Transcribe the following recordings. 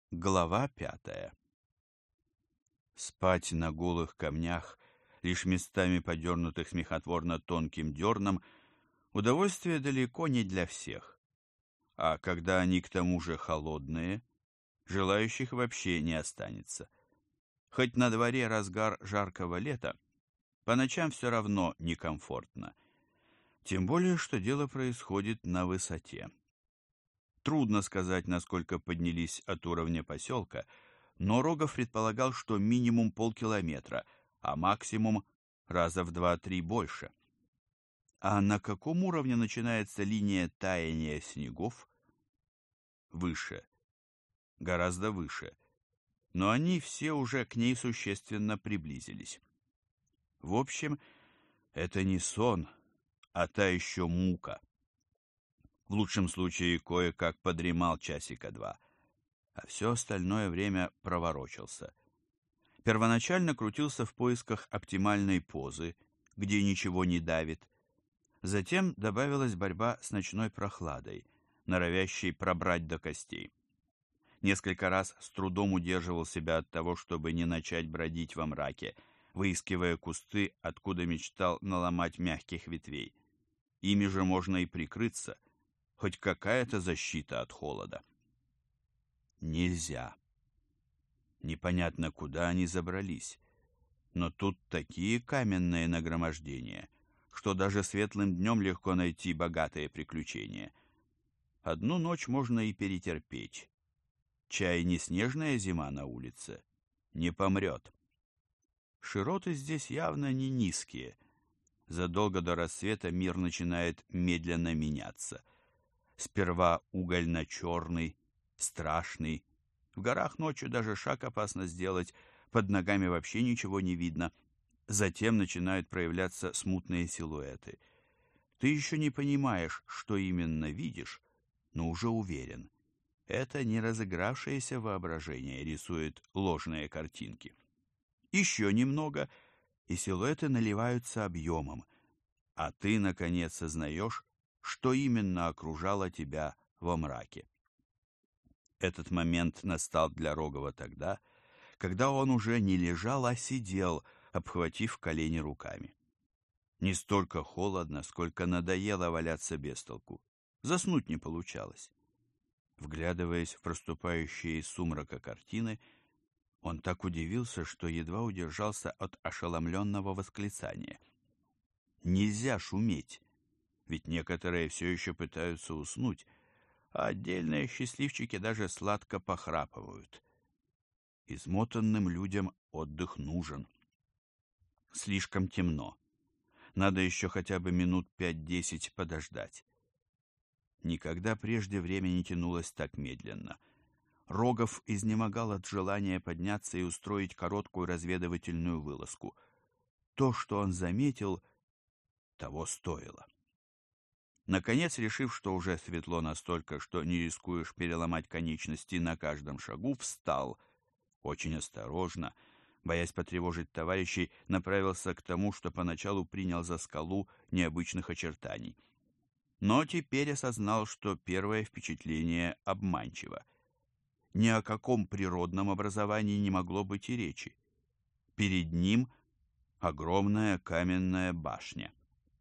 Глава 5. Спать на голых камнях, лишь местами подернутых смехотворно тонким дерном, удовольствие далеко не для всех. А когда они к тому же холодные, желающих вообще не останется. Хоть на дворе разгар жаркого лета, по ночам все равно некомфортно. Тем более, что дело происходит на высоте. Трудно сказать, насколько поднялись от уровня поселка, но Рогов предполагал, что минимум полкилометра, а максимум раза в 2-3 больше. А на каком уровне начинается линия таяния снегов? Выше. Гораздо выше. Но они все уже к ней существенно приблизились. В общем, это не сон, а та еще мука. В лучшем случае кое-как подремал часика два, а все остальное время проворочился. Первоначально крутился в поисках оптимальной позы, где ничего не давит. Затем добавилась борьба с ночной прохладой, норовящей пробрать до костей. Несколько раз с трудом удерживал себя от того, чтобы не начать бродить во мраке, выискивая кусты, откуда мечтал наломать мягких ветвей. Ими же можно и прикрыться, хоть какая-то защита от холода. Нельзя. Непонятно, куда они забрались, но тут такие каменные нагромождения, что даже светлым днем легко найти богатые приключения. Одну ночь можно и перетерпеть. Чай не снежная зима на улице, не помрет. Широты здесь явно не низкие. Задолго до рассвета мир начинает медленно меняться. Сперва угольно-черный, страшный. В горах ночью даже шаг опасно сделать, под ногами вообще ничего не видно. Затем начинают проявляться смутные силуэты. Ты еще не понимаешь, что именно видишь, но уже уверен. Это не разыгравшееся воображение рисует ложные картинки. Еще немного, и силуэты наливаются объемом, а ты, наконец, сознаешь, что именно окружало тебя во мраке. Этот момент настал для Рогова тогда, когда он уже не лежал, а сидел, обхватив колени руками. Не столько холодно, сколько надоело валяться без толку. Заснуть не получалось. Вглядываясь в проступающие из сумрака картины, он так удивился, что едва удержался от ошеломленного восклицания. Нельзя шуметь, ведь некоторые все еще пытаются уснуть, а отдельные счастливчики даже сладко похрапывают. Измотанным людям отдых нужен. Слишком темно. Надо еще хотя бы минут 5-10 подождать. Никогда прежде время не тянулось так медленно. Рогов изнемогал от желания подняться и устроить короткую разведывательную вылазку. То, что он заметил, того стоило. Наконец, решив, что уже светло настолько, что не рискуешь переломать конечности на каждом шагу, встал. Очень осторожно, боясь потревожить товарищей, направился к тому, что поначалу принял за скалу необычных очертаний. Но теперь осознал, что первое впечатление обманчиво. Ни о каком природном образовании не могло быть и речи. Перед ним огромная каменная башня.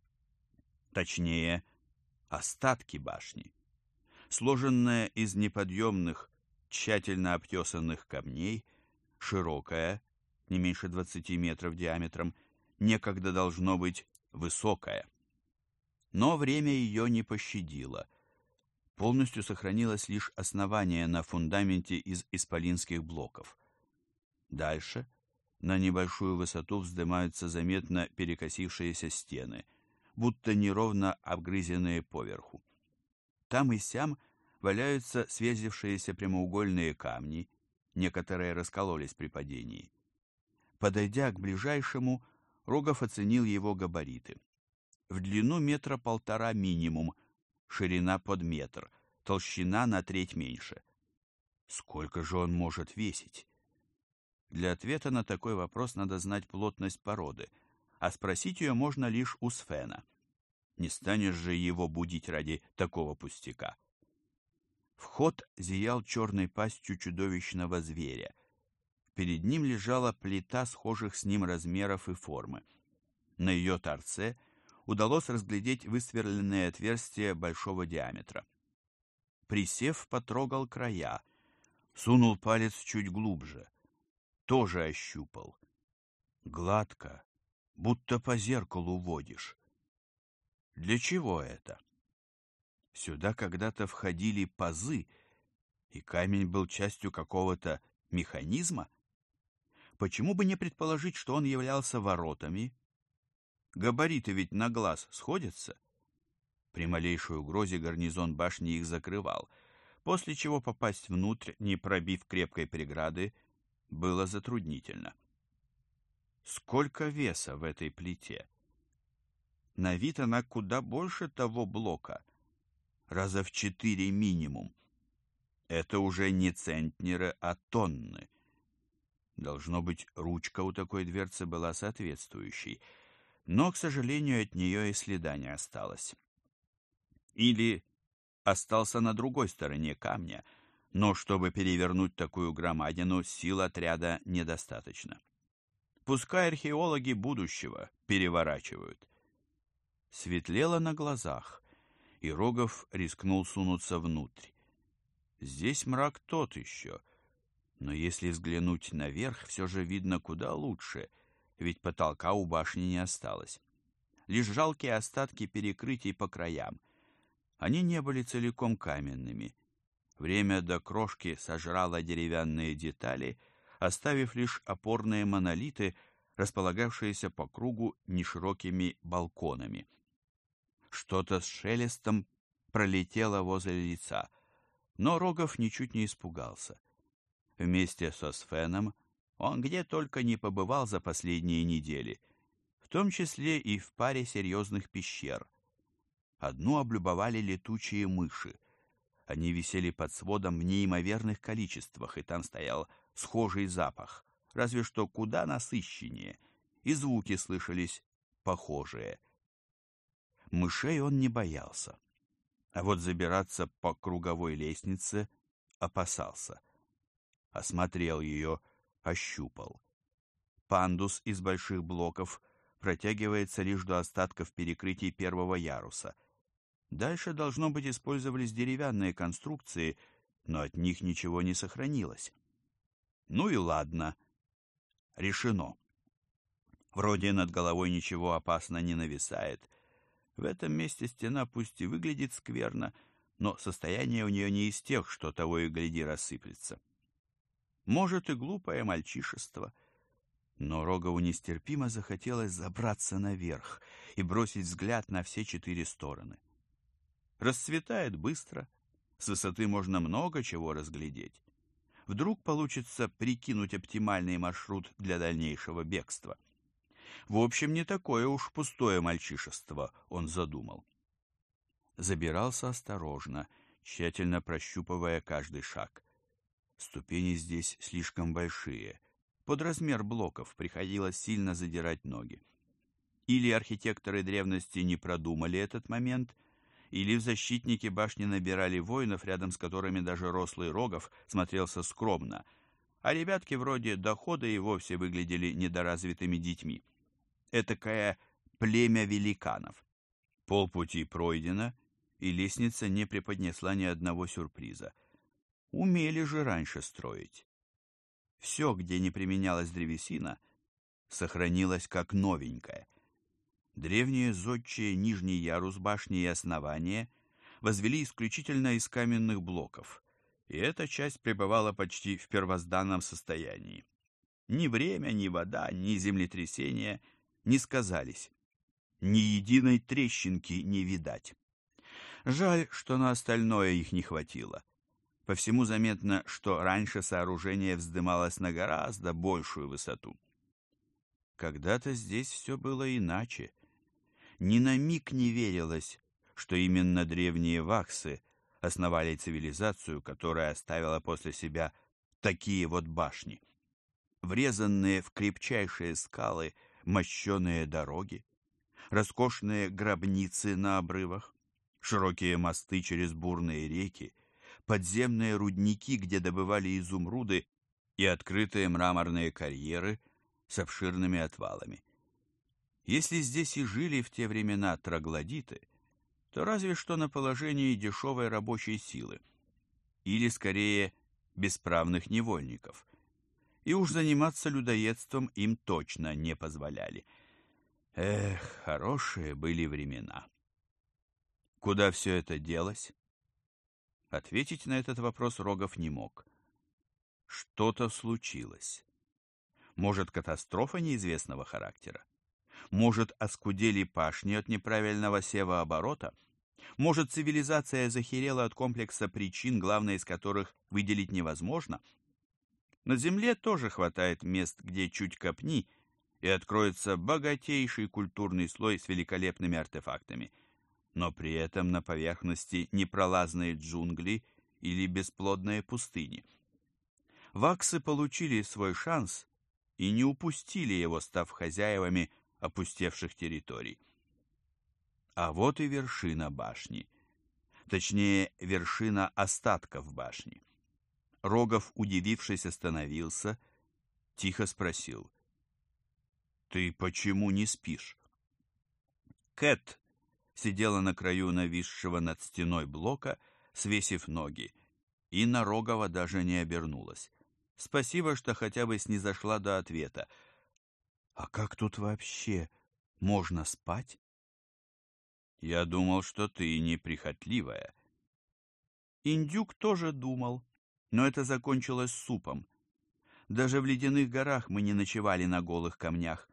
Точнее, остатки башни. Сложенная из неподъемных, тщательно обтесанных камней, широкая, не меньше 20 метров диаметром, некогда должно быть высокая. Но время ее не пощадило. Полностью сохранилось лишь основание на фундаменте из исполинских блоков. Дальше на небольшую высоту вздымаются заметно перекосившиеся стены, будто неровно обгрызенные поверху. Там и сям валяются свесившиеся прямоугольные камни, некоторые раскололись при падении. Подойдя к ближайшему, Рогов оценил его габариты. В длину 1,5 метра минимум, ширина под метр, толщина на треть меньше. Сколько же он может весить? Для ответа на такой вопрос надо знать плотность породы, а спросить ее можно лишь у Свена. Не станешь же его будить ради такого пустяка. Вход зиял черной пастью чудовищного зверя. Перед ним лежала плита схожих с ним размеров и формы. На ее торце удалось разглядеть высверленные отверстия большого диаметра. Присев, потрогал края, сунул палец чуть глубже. Тоже ощупал. Гладко, будто по зеркалу водишь. Для чего это? Сюда когда-то входили пазы, и камень был частью какого-то механизма. Почему бы не предположить, что он являлся воротами? Габариты ведь на глаз сходятся. При малейшей угрозе гарнизон башни их закрывал, после чего попасть внутрь, не пробив крепкой преграды, было затруднительно. Сколько веса в этой плите? На вид она куда больше того блока, раза в 4 минимум. Это уже не центнеры, а тонны. Должно быть, ручка у такой дверцы была соответствующей, но, к сожалению, от нее и следа не осталось. Или остался на другой стороне камня, но чтобы перевернуть такую громадину, сил отряда недостаточно. Пускай археологи будущего переворачивают. Светлело на глазах, и Рогов рискнул сунуться внутрь. Здесь мрак тот еще, но если взглянуть наверх, все же видно куда лучше, ведь потолка у башни не осталось. Лишь жалкие остатки перекрытий по краям. Они не были целиком каменными. Время до крошки сожрало деревянные детали, оставив лишь опорные монолиты, располагавшиеся по кругу неширокими балконами. Что-то с шелестом пролетело возле лица, но Рогов ничуть не испугался. Вместе со Свеном он где только не побывал за последние недели, в том числе и в паре серьезных пещер. Одну облюбовали летучие мыши. Они висели под сводом в неимоверных количествах, и там стоял схожий запах, разве что куда насыщеннее, и звуки слышались похожие. Мышей он не боялся, а вот забираться по круговой лестнице опасался. Осмотрел ее, ощупал. Пандус из больших блоков протягивается лишь до остатков перекрытий первого яруса. Дальше, должно быть, использовались деревянные конструкции, но от них ничего не сохранилось. Ну и ладно. Решено. Вроде над головой ничего опасно не нависает. В этом месте стена пусть и выглядит скверно, но состояние у нее не из тех, что того и гляди рассыплется. Может, и глупое мальчишество, но Рогову нестерпимо захотелось забраться наверх и бросить взгляд на все 4 стороны. Расцветает быстро, с высоты можно много чего разглядеть. Вдруг получится прикинуть оптимальный маршрут для дальнейшего бегства. В общем, не такое уж пустое мальчишество он задумал. Забирался осторожно, тщательно прощупывая каждый шаг. Ступени здесь слишком большие. Под размер блоков приходилось сильно задирать ноги. Или архитекторы древности не продумали этот момент, или в защитники башни набирали воинов, рядом с которыми даже рослый Рогов смотрелся скромно, а ребятки вроде Дохода и вовсе выглядели недоразвитыми детьми. Этакое племя великанов. Полпути пройдено, и лестница не преподнесла ни одного сюрприза. Умели же раньше строить. Все, где не применялась древесина, сохранилось как новенькое. Древние зодчие нижний ярус башни и основания возвели исключительно из каменных блоков, и эта часть пребывала почти в первозданном состоянии. Ни время, ни вода, ни землетрясение не сказались. Ни единой трещинки не видать. Жаль, что на остальное их не хватило. По всему заметно, что раньше сооружение вздымалось на гораздо большую высоту. Когда-то здесь все было иначе. Ни на миг не верилось, что именно древние ваксы основали цивилизацию, которая оставила после себя такие вот башни. Врезанные в крепчайшие скалы мощеные дороги, роскошные гробницы на обрывах, широкие мосты через бурные реки, подземные рудники, где добывали изумруды, и открытые мраморные карьеры с обширными отвалами. Если здесь и жили в те времена троглодиты, то разве что на положении дешевой рабочей силы, или, скорее, бесправных невольников. И уж заниматься людоедством им точно не позволяли. Эх, хорошие были времена. Куда все это делось? Ответить на этот вопрос Рогов не мог. Что-то случилось. Может, катастрофа неизвестного характера? Может, оскудели пашни от неправильного севооборота? Может, цивилизация захерела от комплекса причин, главной из которых выделить невозможно? На Земле тоже хватает мест, где чуть копни, и откроется богатейший культурный слой с великолепными артефактами. Но при этом на поверхности непролазные джунгли или бесплодные пустыни. Ваксы получили свой шанс и не упустили его, став хозяевами опустевших территорий. А вот и вершина башни. Точнее, вершина остатков башни. Рогов, удивившись, остановился, тихо спросил: «Ты почему не спишь?» Кэт сидела на краю нависшего над стеной блока, свесив ноги, и на Рогова даже не обернулась. Спасибо, что хотя бы снизошла до ответа. «А как тут вообще можно спать?» «Я думал, что ты неприхотливая». Индюк тоже думал, но это закончилось супом. Даже в ледяных горах мы не ночевали на голых камнях.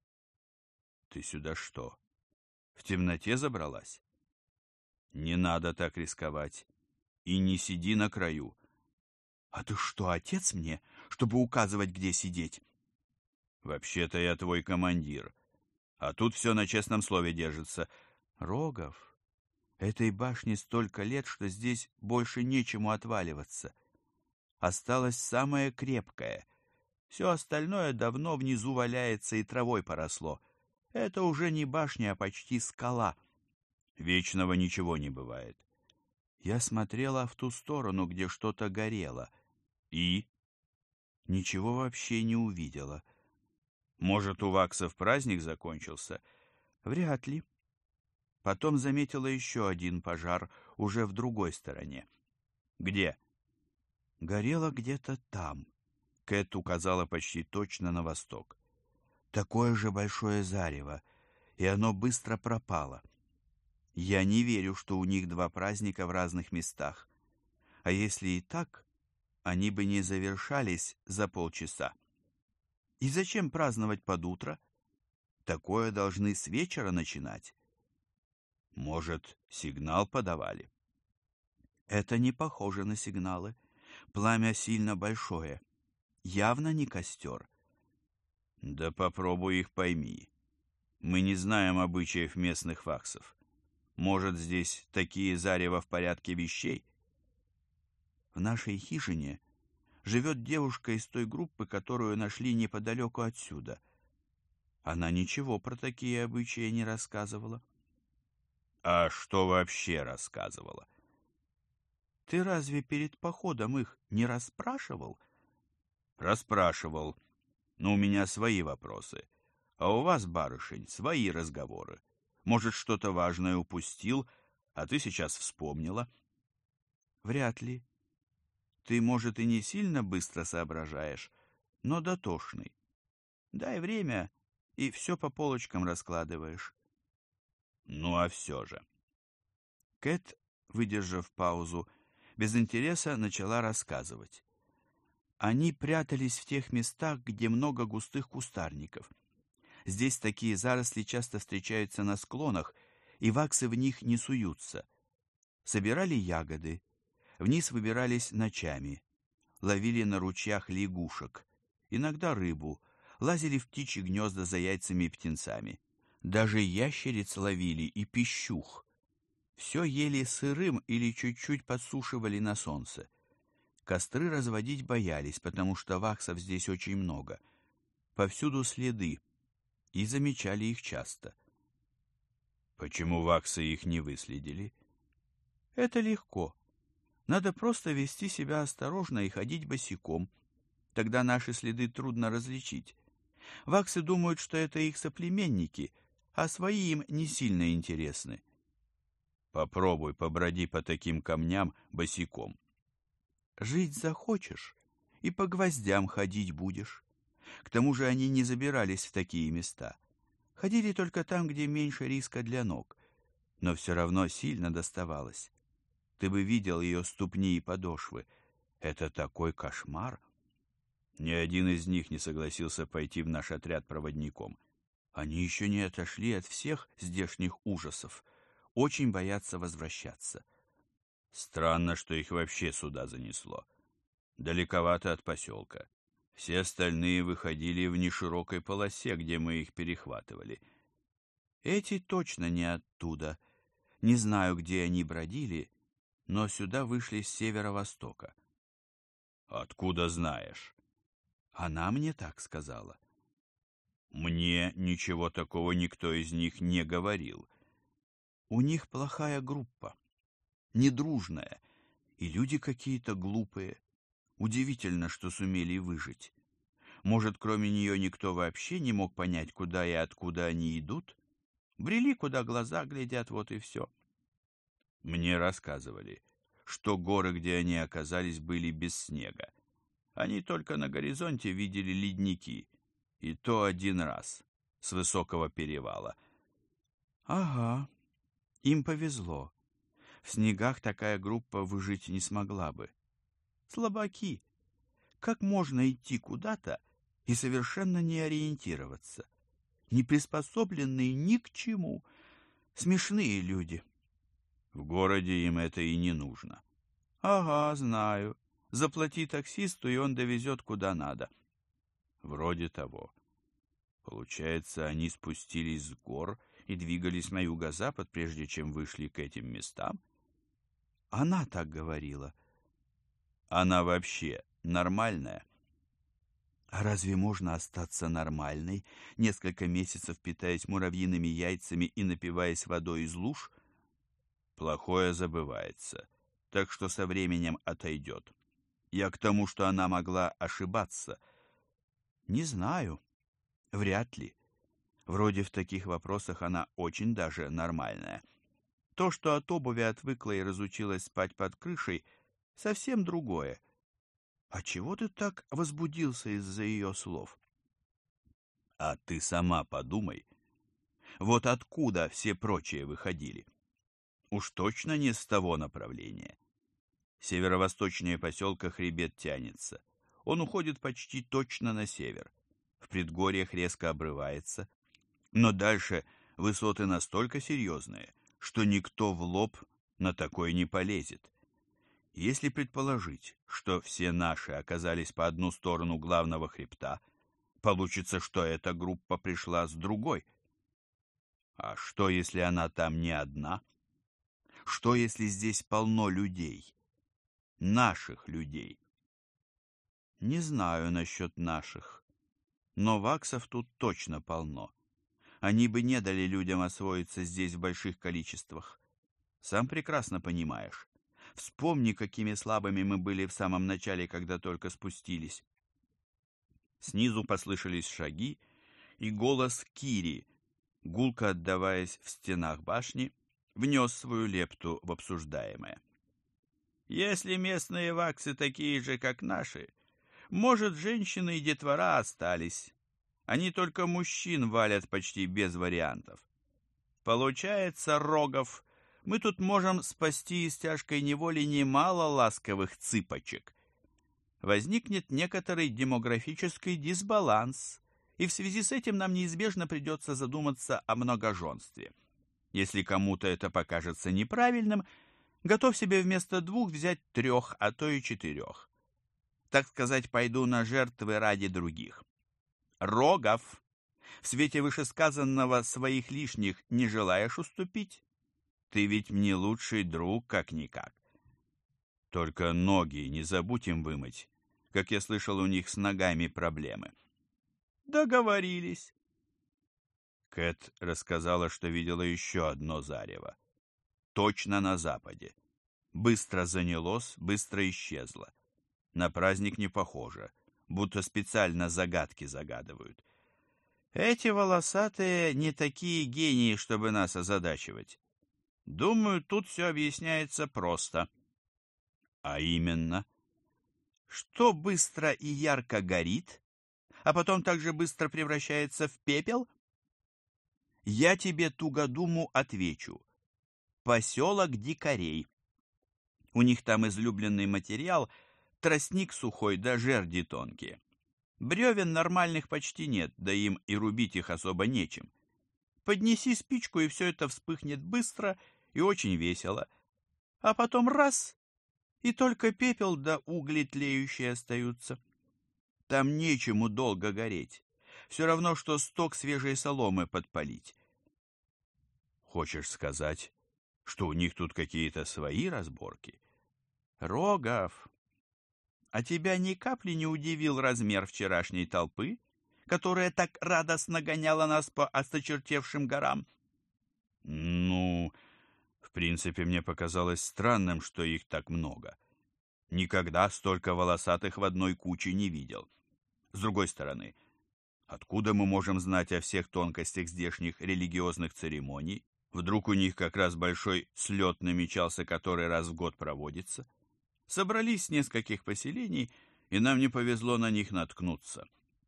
«Ты сюда что, в темноте забралась?» «Не надо так рисковать. И не сиди на краю». «А ты что, отец мне, чтобы указывать, где сидеть?» «Вообще-то я твой командир, а тут все на честном слове держится». «Рогов, этой башне столько лет, что здесь больше нечему отваливаться. Осталось самое крепкое. Все остальное давно внизу валяется и травой поросло. Это уже не башня, а почти скала. Вечного ничего не бывает». Я смотрела в ту сторону, где что-то горело, и ничего вообще не увидела. Может, у ваксов праздник закончился? Вряд ли. Потом заметила еще один пожар, уже в другой стороне. Где? Горело где-то там. Кэт указала почти точно на восток. Такое же большое зарево, и оно быстро пропало. Я не верю, что у них два праздника в разных местах. А если и так, они бы не завершались за полчаса. И зачем праздновать под утро? Такое должны с вечера начинать. Может, сигнал подавали? Это не похоже на сигналы. Пламя сильно большое. Явно не костер. Да попробуй их пойми. Мы не знаем обычаев местных ваксов. Может, здесь такие зарева в порядке вещей? В нашей хижине живет девушка из той группы, которую нашли неподалеку отсюда. Она ничего про такие обычаи не рассказывала. А что вообще рассказывала? Ты разве перед походом их не расспрашивал? Расспрашивал, но у меня свои вопросы, а у вас, барышень, свои разговоры. Может, что-то важное упустил, а ты сейчас вспомнила? Вряд ли. Ты, может, и не сильно быстро соображаешь, но дотошный. Дай время, и все по полочкам раскладываешь. Ну, а все же. Кэт, выдержав паузу, без интереса начала рассказывать. Они прятались в тех местах, где много густых кустарников. Здесь такие заросли часто встречаются на склонах, и ваксы в них не суются. Собирали ягоды, вниз выбирались ночами, ловили на ручьях лягушек, иногда рыбу, лазили в птичьи гнезда за яйцами и птенцами. Даже ящериц ловили и пищух. Все ели сырым или чуть-чуть подсушивали на солнце. Костры разводить боялись, потому что ваксов здесь очень много. Повсюду следы, и замечали их часто. Почему ваксы их не выследили? Это легко. Надо просто вести себя осторожно и ходить босиком. Тогда наши следы трудно различить. Ваксы думают, что это их соплеменники, а свои им не сильно интересны. Попробуй поброди по таким камням босиком. Жить захочешь, и по гвоздям ходить будешь. К тому же они не забирались в такие места. Ходили только там, где меньше риска для ног. Но все равно сильно доставалось. Ты бы видел ее ступни и подошвы. Это такой кошмар. Ни один из них не согласился пойти в наш отряд проводником. Они еще не отошли от всех здешних ужасов. Очень боятся возвращаться. Странно, что их вообще сюда занесло. Далековато от поселка. Все остальные выходили в неширокой полосе, где мы их перехватывали. Эти точно не оттуда. Не знаю, где они бродили, но сюда вышли с северо-востока. Откуда знаешь? Она мне так сказала. Мне ничего такого никто из них не говорил. У них плохая группа, недружная, и люди какие-то глупые. Удивительно, что сумели выжить. Может, кроме нее никто вообще не мог понять, куда и откуда они идут? Брели, куда глаза глядят, вот и все. Мне рассказывали, что горы, где они оказались, были без снега. Они только на горизонте видели ледники, и то один раз, с высокого перевала. Ага, им повезло. В снегах такая группа выжить не смогла бы. Слабаки. Как можно идти куда-то и совершенно не ориентироваться? Не приспособленные ни к чему. Смешные люди. В городе им это и не нужно. Ага, знаю. Заплати таксисту, и он довезет куда надо. Вроде того. Получается, они спустились с гор и двигались на юго-запад, прежде чем вышли к этим местам? Она так говорила. Она вообще нормальная? А разве можно остаться нормальной, несколько месяцев питаясь муравьиными яйцами и напиваясь водой из луж? Плохое забывается, так что со временем отойдет. Я к тому, что она могла ошибаться. Не знаю. Вряд ли. Вроде в таких вопросах она очень даже нормальная. То, что от обуви отвыкла и разучилась спать под крышей, совсем другое. А чего ты так возбудился из-за ее слов? А ты сама подумай. Вот откуда все прочие выходили? Уж точно не с того направления. Северо-восточнее поселка хребет тянется. Он уходит почти точно на север. В предгорьях резко обрывается. Но дальше высоты настолько серьезные, что никто в лоб на такой не полезет. Если предположить, что все наши оказались по одну сторону главного хребта, получится, что эта группа пришла с другой. А что, если она там не одна? Что, если здесь полно людей? Наших людей? Не знаю насчет наших, но ваксов тут точно полно. Они бы не дали людям освоиться здесь в больших количествах. Сам прекрасно понимаешь. Вспомни, какими слабыми мы были в самом начале, когда только спустились. Снизу послышались шаги, и голос Кири, гулко отдаваясь в стенах башни, внес свою лепту в обсуждаемое. Если местные ваксы такие же, как наши, может, женщины и детвора остались. Они только мужчин валят почти без вариантов. Получается, Рогов, мы тут можем спасти из тяжкой неволи немало ласковых цыпочек. Возникнет некоторый демографический дисбаланс, и в связи с этим нам неизбежно придется задуматься о многоженстве. Если кому-то это покажется неправильным, готов себе вместо 2 взять 3, а то и 4. Так сказать, пойду на жертвы ради других. Рогов, в свете вышесказанного своих лишних не желаешь уступить? Ты ведь мне лучший друг, как-никак. Только ноги не забудь им вымыть. Как я слышал, у них с ногами проблемы. Договорились. Кэт рассказала, что видела еще одно зарево. Точно на западе. Быстро занялось, быстро исчезло. На праздник не похоже, будто специально загадки загадывают. Эти волосатые не такие гении, чтобы нас озадачивать. Думаю, тут все объясняется просто. А именно, что быстро и ярко горит, а потом также быстро превращается в пепел? Я тебе, тугодуму, отвечу. Поселок дикарей. У них там излюбленный материал — тростник сухой да жерди тонкие. Бревен нормальных почти нет, да им и рубить их особо нечем. Поднеси спичку, и все это вспыхнет быстро и очень весело. А потом раз — и только пепел да угли тлеющие остаются. Там нечему долго гореть. Все равно, что сток свежей соломы подпалить. Хочешь сказать, что у них тут какие-то свои разборки? Рогов, а тебя ни капли не удивил размер вчерашней толпы, которая так радостно гоняла нас по осточертевшим горам? Ну, в принципе, мне показалось странным, что их так много. Никогда столько волосатых в одной куче не видел. С другой стороны, откуда мы можем знать о всех тонкостях здешних религиозных церемоний? Вдруг у них как раз большой слет намечался, который раз в год проводится? Собрались с нескольких поселений, и нам не повезло на них наткнуться.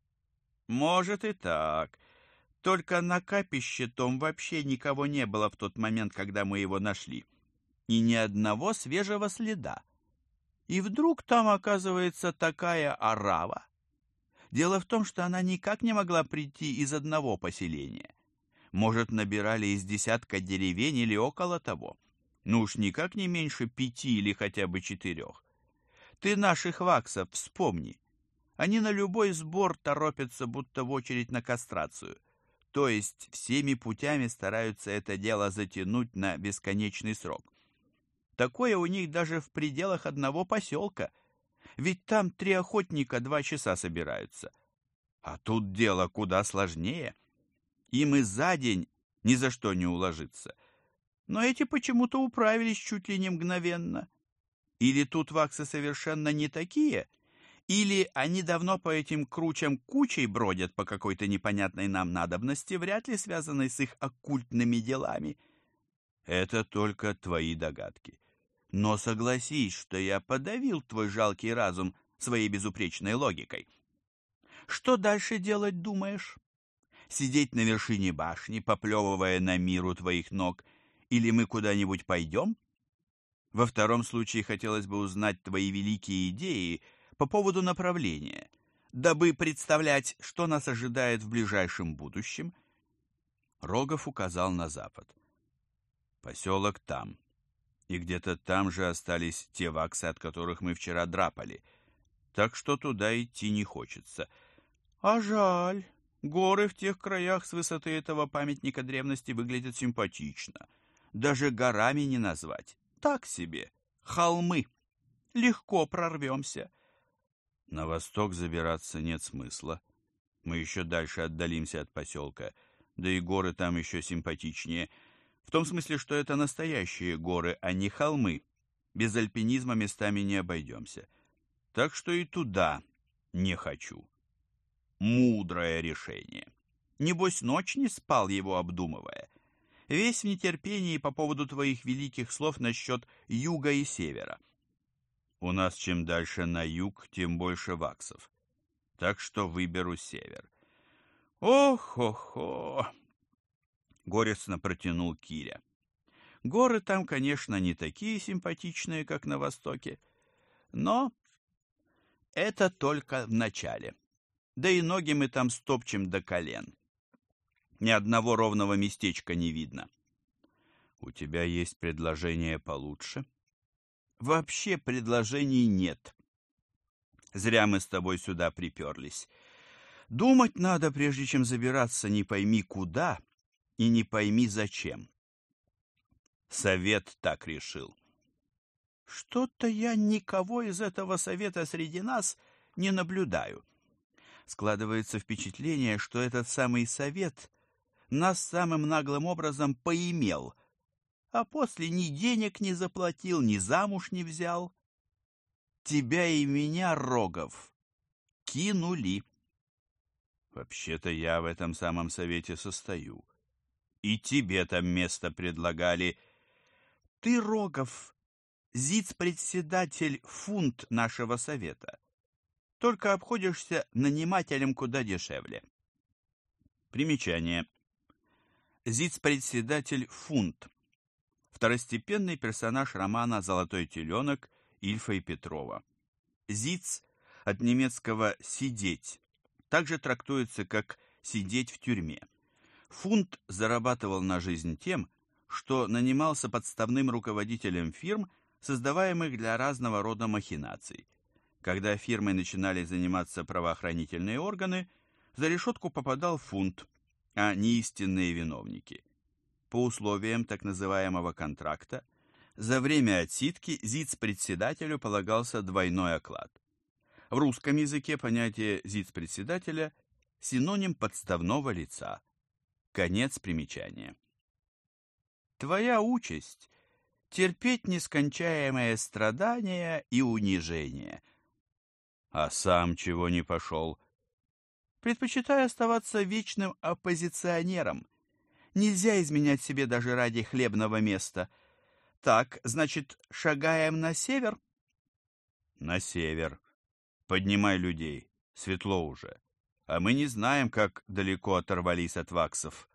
Может и так. Только на капище том вообще никого не было в тот момент, когда мы его нашли. И ни одного свежего следа. И вдруг там оказывается такая орава. Дело в том, что она никак не могла прийти из одного поселения. Может, набирали из десятка деревень или около того. Ну уж никак не меньше 5 или хотя бы 4. Ты наших ваксов вспомни. Они на любой сбор торопятся, будто в очередь на кастрацию. То есть всеми путями стараются это дело затянуть на бесконечный срок. Такое у них даже в пределах одного поселка. Ведь там 3 охотника 2 часа собираются. А тут дело куда сложнее. Им и за день ни за что не уложиться. Но эти почему-то управились чуть ли не мгновенно. Или тут ваксы совершенно не такие, или они давно по этим кручам кучей бродят по какой-то непонятной нам надобности, вряд ли связанной с их оккультными делами. Это только твои догадки. Но согласись, что я подавил твой жалкий разум своей безупречной логикой. Что дальше делать, думаешь? Сидеть на вершине башни, поплевывая на мир у твоих ног, или мы куда-нибудь пойдем? Во втором случае хотелось бы узнать твои великие идеи по поводу направления, дабы представлять, что нас ожидает в ближайшем будущем. Рогов указал на запад. Поселок там. И где-то там же остались те ваксы, от которых мы вчера драпали. Так что туда идти не хочется. А жаль. Горы в тех краях с высоты этого памятника древности выглядят симпатично. Даже горами не назвать. Так себе. Холмы. Легко прорвемся. На восток забираться нет смысла. Мы еще дальше отдалимся от поселка. Да и горы там еще симпатичнее. В том смысле, что это настоящие горы, а не холмы. Без альпинизма местами не обойдемся. Так что и туда не хочу. Мудрое решение. Небось, ночь не спал, его обдумывая. Весь в нетерпении по поводу твоих великих слов насчет юга и севера. У нас чем дальше на юг, тем больше ваксов. Так что выберу север. Ох-хо-хо! Горестно протянул Киря. Горы там, конечно, не такие симпатичные, как на востоке, но это только в начале. Да и ноги мы там стопчем до колен. Ни одного ровного местечка не видно. У тебя есть предложение получше? Вообще предложений нет. Зря мы с тобой сюда приперлись. Думать надо, прежде чем забираться не пойми куда и не пойми зачем. Совет так решил. Что-то я никого из этого совета среди нас не наблюдаю. Складывается впечатление, что этот самый совет нас самым наглым образом поимел, а после ни денег не заплатил, ни замуж не взял. Тебя и меня, Рогов, кинули. Вообще-то я в этом самом совете состою. И тебе там место предлагали. Ты, Рогов, зиц-председатель фунт нашего совета. Только обходишься нанимателем куда дешевле. Примечание. Зиц-председатель фунт. Второстепенный персонаж романа «Золотой теленок» Ильфа и Петрова. Зиц от немецкого «сидеть» также трактуется как «сидеть в тюрьме». Фунт зарабатывал на жизнь тем, что нанимался подставным руководителем фирм, создаваемых для разного рода махинаций. Когда фирмой начинали заниматься правоохранительные органы, за решетку попадал Фунт, а не истинные виновники. По условиям так называемого контракта, за время отсидки зиц-председателю полагался двойной оклад. В русском языке понятие зиц-председателя – синоним подставного лица. Конец примечания. Твоя участь – терпеть нескончаемое страдание и унижение. А сам чего не пошел? Предпочитаю оставаться вечным оппозиционером. Нельзя изменять себе даже ради хлебного места. Так, значит, шагаем на север? На север. Поднимай людей. Светло уже. А мы не знаем, как далеко оторвались от ваксов.